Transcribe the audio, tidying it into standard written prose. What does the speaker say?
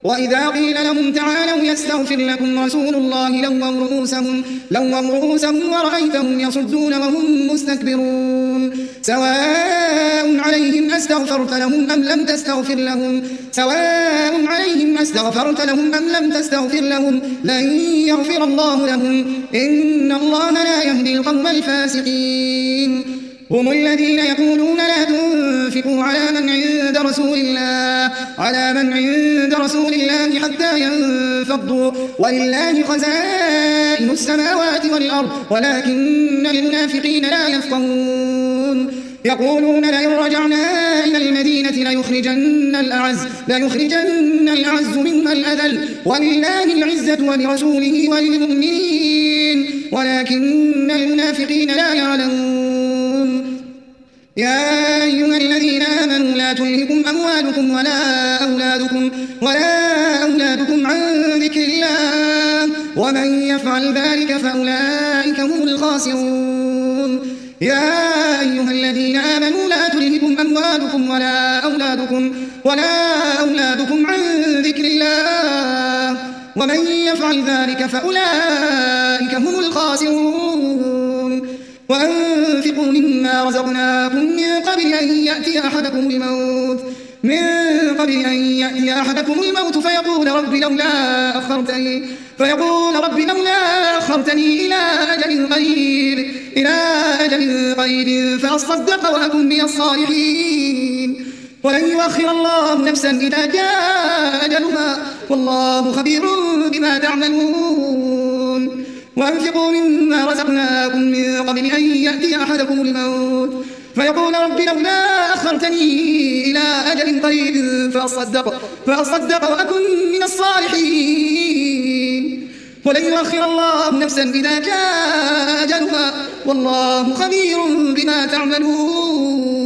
وإذا قيل لهم تعالوا يستغفر لكم رسول الله لووا رؤوسهم ورأيتهم يصدون وهم مستكبرون سواء عليهم أستغفرت لهم أم لم تستغفر لهم لن يغفر الله لهم إن الله لا يهدي القوم الفاسقين هم الذين يقولون لا تنفقوا على من عند رسول الله حتى ينفضوا ولله خزائن السماوات والأرض ولكن المنافقين لا يفقهون يقولون لئن رجعنا إلى المدينة ليخرجن الأعز منها الأذل ولله العزة ولرسوله وللمؤمنين ولكن المنافقين لا يعلمون يا أيها الذين آمنوا لا تلهكم أموالكم ولا أولادكم عن ذكر الله ومن يفعل ذلك فأولئك هم الخاسرون يا أيها الذين آمنوا لا تلهكم أموالكم ولا أولادكم عن ذكر الله ومن يفعل ذلك فأولئك هم الخاسرون وأنفقوا مما رزقناكم من قبل أن يأتي أحدكم الموت فيقول رب لولا أخرتني إلى أجل قريب فأصدق وأكن من الصالحين ولن يؤخر الله نفسا إذا جاء أجلها والله خبير بما تعملون وأنفقوا مما رزقناكم من قبل أن يأتي أحدكم الموت فيقول رب لولا أخرتني إلى أجل قريب فأصدق وأكن من الصالحين ولن يؤخر الله نفسا إذا جاء أجلها والله خبير بما تعملون